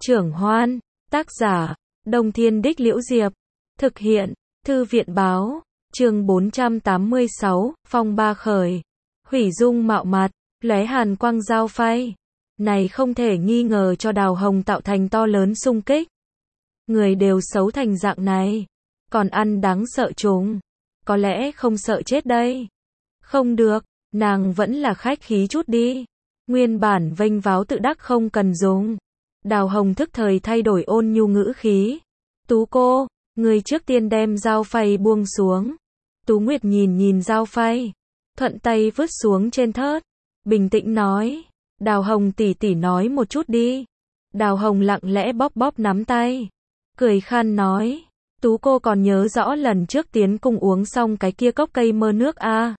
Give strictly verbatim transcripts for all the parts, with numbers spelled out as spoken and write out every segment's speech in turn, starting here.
Trưởng Hoan, tác giả, Đông Thiên Đích Liễu Diệp, thực hiện, Thư viện Báo, chương bốn trăm tám mươi sáu, phong ba khởi, hủy dung mạo mặt, lóe hàn quang dao phay. Này không thể nghi ngờ cho Đào Hồng tạo thành to lớn xung kích. Người đều xấu thành dạng này, còn ăn đáng sợ chúng, có lẽ không sợ chết đây. Không được, nàng vẫn là khách khí chút đi. Nguyên bản vênh váo tự đắc không cần dùng. Đào Hồng thức thời thay đổi ôn nhu ngữ khí. Tú cô, người trước tiên đem dao phay buông xuống. Tú Nguyệt nhìn nhìn dao phay, thuận tay vứt xuống trên thớt, bình tĩnh nói, Đào Hồng tỷ tỷ nói một chút đi. Đào Hồng lặng lẽ bóp bóp nắm tay, cười khan nói, Tú cô còn nhớ rõ lần trước tiến cung uống xong cái kia cốc cây mơ nước a?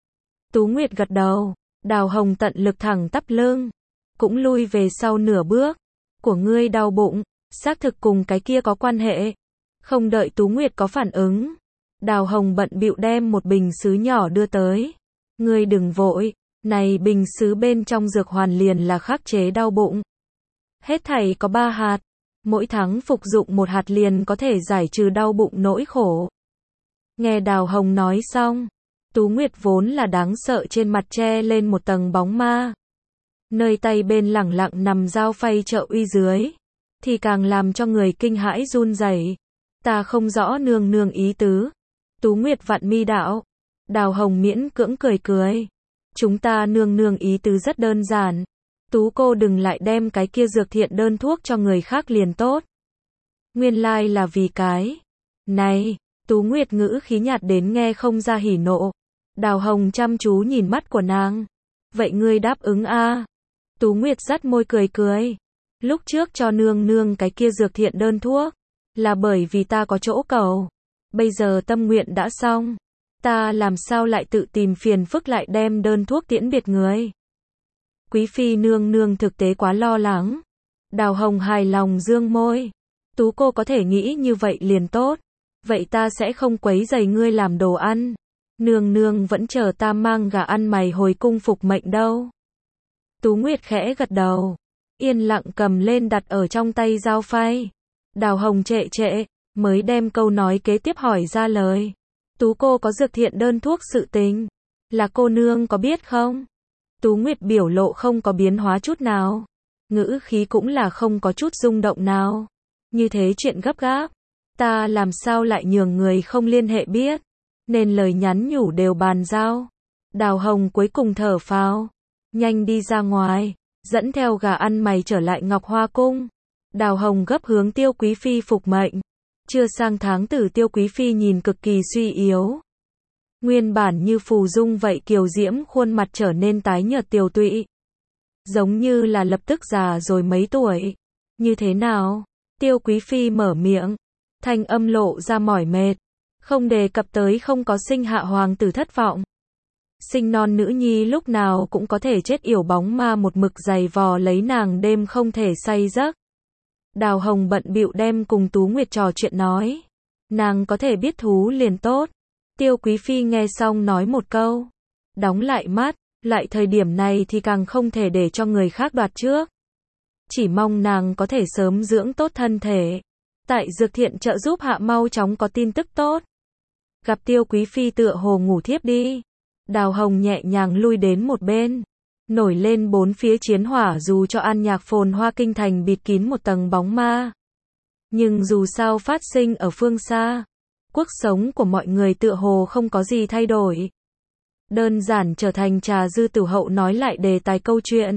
Tú Nguyệt gật đầu. Đào Hồng tận lực thẳng tắp lưng, cũng lui về sau nửa bước. Của ngươi đau bụng, xác thực cùng cái kia có quan hệ. Không đợi Tú Nguyệt có phản ứng, Đào Hồng bận bịu đem một bình sứ nhỏ đưa tới. Ngươi đừng vội, này bình sứ bên trong dược hoàn liền là khắc chế đau bụng. Hết thảy có ba hạt, mỗi tháng phục dụng một hạt liền có thể giải trừ đau bụng nỗi khổ. Nghe Đào Hồng nói xong, Tú Nguyệt vốn là đáng sợ trên mặt che lên một tầng bóng ma. Nơi tay bên lẳng lặng nằm dao phay trợ uy dưới, thì càng làm cho người kinh hãi run rẩy. Ta không rõ nương nương ý tứ. Tú Nguyệt vặn mi đạo. Đào Hồng miễn cưỡng cười cười. Chúng ta nương nương ý tứ rất đơn giản. Tú cô đừng lại đem cái kia dược thiện đơn thuốc cho người khác liền tốt. Nguyên lai là vì cái này. Tú Nguyệt ngữ khí nhạt đến nghe không ra hỉ nộ. Đào Hồng chăm chú nhìn mắt của nàng. Vậy ngươi đáp ứng a? Tú Nguyệt dắt môi cười cười. Lúc trước cho nương nương cái kia dược thiện đơn thuốc, là bởi vì ta có chỗ cầu. Bây giờ tâm nguyện đã xong, ta làm sao lại tự tìm phiền phức lại đem đơn thuốc tiễn biệt người. Quý phi nương nương thực tế quá lo lắng. Đào Hồng hài lòng dương môi. Tú cô có thể nghĩ như vậy liền tốt. Vậy ta sẽ không quấy rầy ngươi làm đồ ăn. Nương nương vẫn chờ ta mang gà ăn mày hồi cung phục mệnh đâu. Tú Nguyệt khẽ gật đầu, yên lặng cầm lên đặt ở trong tay dao phay. Đào Hồng trệ trệ, mới đem câu nói kế tiếp hỏi ra lời. Tú cô có dược thiện đơn thuốc sự tình, là cô nương có biết không? Tú Nguyệt biểu lộ không có biến hóa chút nào, ngữ khí cũng là không có chút rung động nào. Như thế chuyện gấp gáp, ta làm sao lại nhường người không liên hệ biết, nên lời nhắn nhủ đều bàn giao. Đào Hồng cuối cùng thở phào, nhanh đi ra ngoài, dẫn theo gà ăn mày trở lại Ngọc Hoa Cung. Đào Hồng gấp hướng Tiêu Quý Phi phục mệnh. Chưa sang tháng tử Tiêu Quý Phi nhìn cực kỳ suy yếu. Nguyên bản như phù dung vậy kiều diễm khuôn mặt trở nên tái nhợt tiều tụy. Giống như là lập tức già rồi mấy tuổi. Như thế nào? Tiêu Quý Phi mở miệng, thanh âm lộ ra mỏi mệt. Không đề cập tới không có sinh hạ hoàng tử thất vọng. Sinh non nữ nhi lúc nào cũng có thể chết yểu bóng ma một mực giày vò lấy nàng đêm không thể say giấc. Đào Hồng bận bịu đem cùng Tú Nguyệt trò chuyện nói. Nàng có thể biết thú liền tốt. Tiêu Quý Phi nghe xong nói một câu, đóng lại mắt, lại thời điểm này thì càng không thể để cho người khác đoạt trước. Chỉ mong nàng có thể sớm dưỡng tốt thân thể. Tại dược thiện trợ giúp hạ mau chóng có tin tức tốt. Gặp Tiêu Quý Phi tựa hồ ngủ thiếp đi. Đào Hồng nhẹ nhàng lui đến một bên. Nổi lên bốn phía chiến hỏa dù cho an nhạc phồn hoa kinh thành bịt kín một tầng bóng ma. Nhưng dù sao phát sinh ở phương xa, cuộc sống của mọi người tựa hồ không có gì thay đổi. Đơn giản trở thành trà dư tử hậu nói lại đề tài câu chuyện.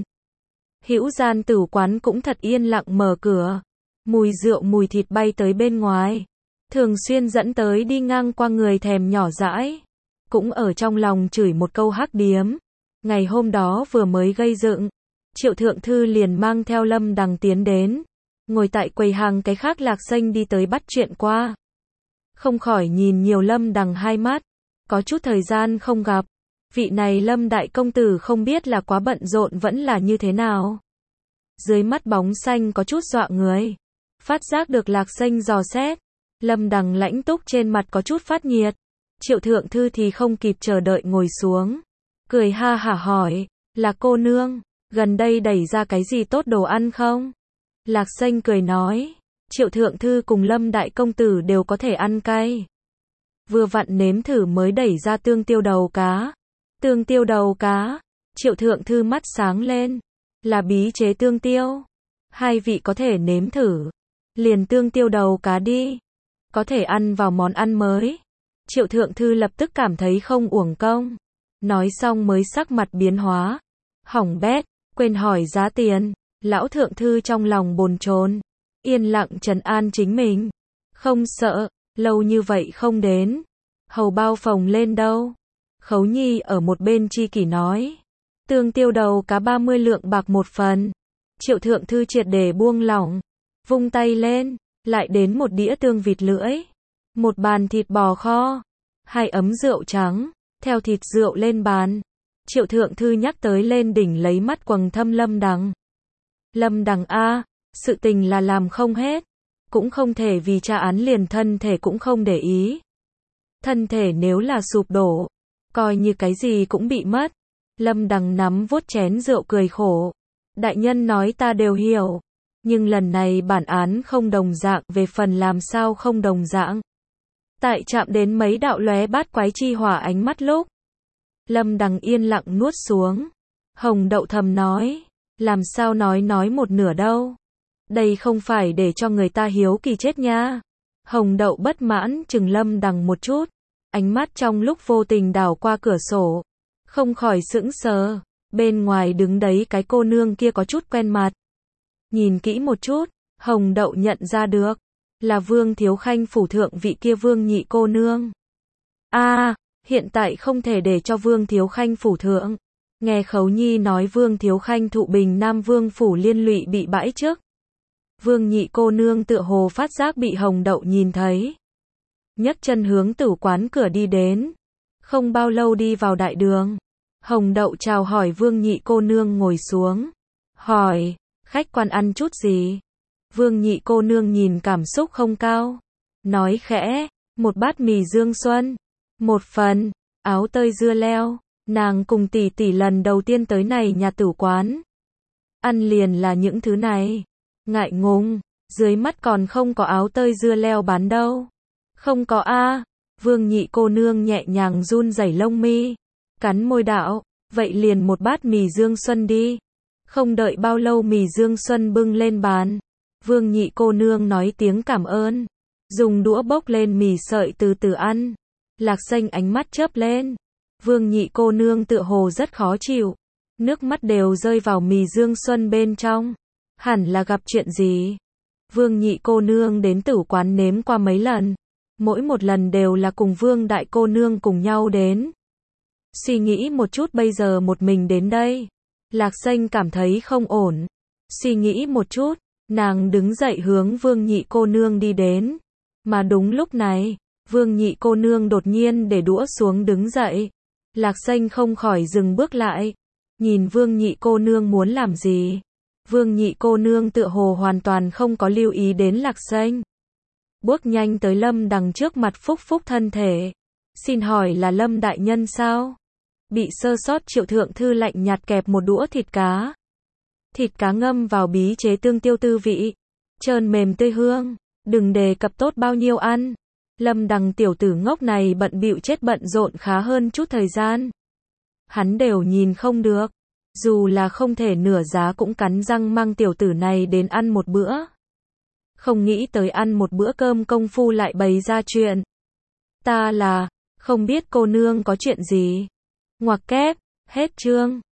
Hữu gian tử quán cũng thật yên lặng mở cửa. Mùi rượu mùi thịt bay tới bên ngoài. Thường xuyên dẫn tới đi ngang qua người thèm nhỏ dãi. Cũng ở trong lòng chửi một câu hắc điếm. Ngày hôm đó vừa mới gây dựng, Triệu Thượng Thư liền mang theo Lâm Đằng tiến đến. Ngồi tại quầy hàng cái khác Lạc Xanh đi tới bắt chuyện qua. Không khỏi nhìn nhiều Lâm Đằng hai mắt. Có chút thời gian không gặp. Vị này Lâm Đại Công Tử không biết là quá bận rộn vẫn là như thế nào. Dưới mắt bóng xanh có chút dọa người. Phát giác được Lạc Xanh dò xét. Lâm Đằng lãnh túc trên mặt có chút phát nhiệt. Triệu Thượng Thư thì không kịp chờ đợi ngồi xuống. Cười ha hả hỏi, là cô nương, gần đây đẩy ra cái gì tốt đồ ăn không? Lạc Xanh cười nói, Triệu thượng thư cùng Lâm đại công tử đều có thể ăn cay. Vừa vặn nếm thử mới đẩy ra tương tiêu đầu cá. Tương tiêu đầu cá, Triệu thượng thư mắt sáng lên, là bí chế tương tiêu. Hai vị có thể nếm thử. Liền tương tiêu đầu cá đi. Có thể ăn vào món ăn mới. Triệu thượng thư lập tức cảm thấy không uổng công. Nói xong mới sắc mặt biến hóa. Hỏng bét, quên hỏi giá tiền. Lão thượng thư trong lòng bồn chồn, yên lặng trấn an chính mình. Không sợ, lâu như vậy không đến. Hầu bao phồng lên đâu. Khấu Nhi ở một bên chi kỷ nói. Tương tiêu đầu cá ba mươi lượng bạc một phần. Triệu thượng thư triệt để buông lỏng. Vung tay lên, lại đến một đĩa tương vịt lưỡi. Một bàn thịt bò kho. Hai ấm rượu trắng, theo thịt rượu lên bàn. Triệu thượng thư nhắc tới lên đỉnh lấy mắt quầng thâm Lâm Đằng. Lâm Đằng a, sự tình là làm không hết. Cũng không thể vì tra án liền thân thể cũng không để ý. Thân thể nếu là sụp đổ, coi như cái gì cũng bị mất. Lâm Đằng nắm vuốt chén rượu cười khổ. Đại nhân nói ta đều hiểu. Nhưng lần này bản án không đồng dạng, về phần làm sao không đồng dạng. Tại chạm đến mấy đạo lóe bát quái chi hỏa ánh mắt lúc. Lâm Đằng yên lặng nuốt xuống. Hồng Đậu thầm nói. Làm sao nói nói một nửa đâu. Đây không phải để cho người ta hiếu kỳ chết nha. Hồng Đậu bất mãn chừng Lâm Đằng một chút. Ánh mắt trong lúc vô tình đảo qua cửa sổ. Không khỏi sững sờ. Bên ngoài đứng đấy cái cô nương kia có chút quen mặt. Nhìn kỹ một chút, Hồng Đậu nhận ra được. Là Vương Thiếu Khanh phủ thượng vị kia Vương nhị cô nương. a à, hiện tại không thể để cho Vương Thiếu Khanh phủ thượng. Nghe Khấu Nhi nói Vương Thiếu Khanh thụ Bình Nam Vương phủ liên lụy bị bãi trước. Vương nhị cô nương tựa hồ phát giác bị Hồng Đậu nhìn thấy. Nhấc chân hướng tử quán cửa đi đến. Không bao lâu đi vào đại đường. Hồng Đậu chào hỏi Vương nhị cô nương ngồi xuống. Hỏi, khách quan ăn chút gì? Vương nhị cô nương nhìn cảm xúc không cao. Nói khẽ, một bát mì Dương Xuân. Một phần, áo tơi dưa leo. Nàng cùng tỷ tỷ lần đầu tiên tới này nhà tử quán. Ăn liền là những thứ này. Ngại ngùng, dưới mắt còn không có áo tơi dưa leo bán đâu. Không có a. Vương nhị cô nương nhẹ nhàng run rẩy lông mi. Cắn môi đạo, vậy liền một bát mì Dương Xuân đi. Không đợi bao lâu mì Dương Xuân bưng lên bàn. Vương nhị cô nương nói tiếng cảm ơn. Dùng đũa bốc lên mì sợi từ từ ăn. Lạc Xanh ánh mắt chớp lên. Vương nhị cô nương tựa hồ rất khó chịu. Nước mắt đều rơi vào mì Dương Xuân bên trong. Hẳn là gặp chuyện gì. Vương nhị cô nương đến tử quán nếm qua mấy lần. Mỗi một lần đều là cùng Vương đại cô nương cùng nhau đến. Suy nghĩ một chút bây giờ một mình đến đây. Lạc Xanh cảm thấy không ổn. Suy nghĩ một chút, nàng đứng dậy hướng Vương nhị cô nương đi đến. Mà đúng lúc này, Vương nhị cô nương đột nhiên để đũa xuống đứng dậy. Lạc Xanh không khỏi dừng bước lại. Nhìn Vương nhị cô nương muốn làm gì. Vương nhị cô nương tựa hồ hoàn toàn không có lưu ý đến Lạc Xanh. Bước nhanh tới Lâm Đằng trước mặt phúc phúc thân thể. Xin hỏi là Lâm đại nhân sao? Bị sơ sót Triệu thượng thư lạnh nhạt kẹp một đũa thịt cá. Thịt cá ngâm vào bí chế tương tiêu tư vị. Trơn mềm tươi hương. Đừng đề cập tốt bao nhiêu ăn. Lâm Đằng tiểu tử ngốc này bận bịu chết bận rộn khá hơn chút thời gian. Hắn đều nhìn không được. Dù là không thể nửa giá cũng cắn răng mang tiểu tử này đến ăn một bữa. Không nghĩ tới ăn một bữa cơm công phu lại bày ra chuyện. Ta là, không biết cô nương có chuyện gì. Ngoặc kép, hết chương.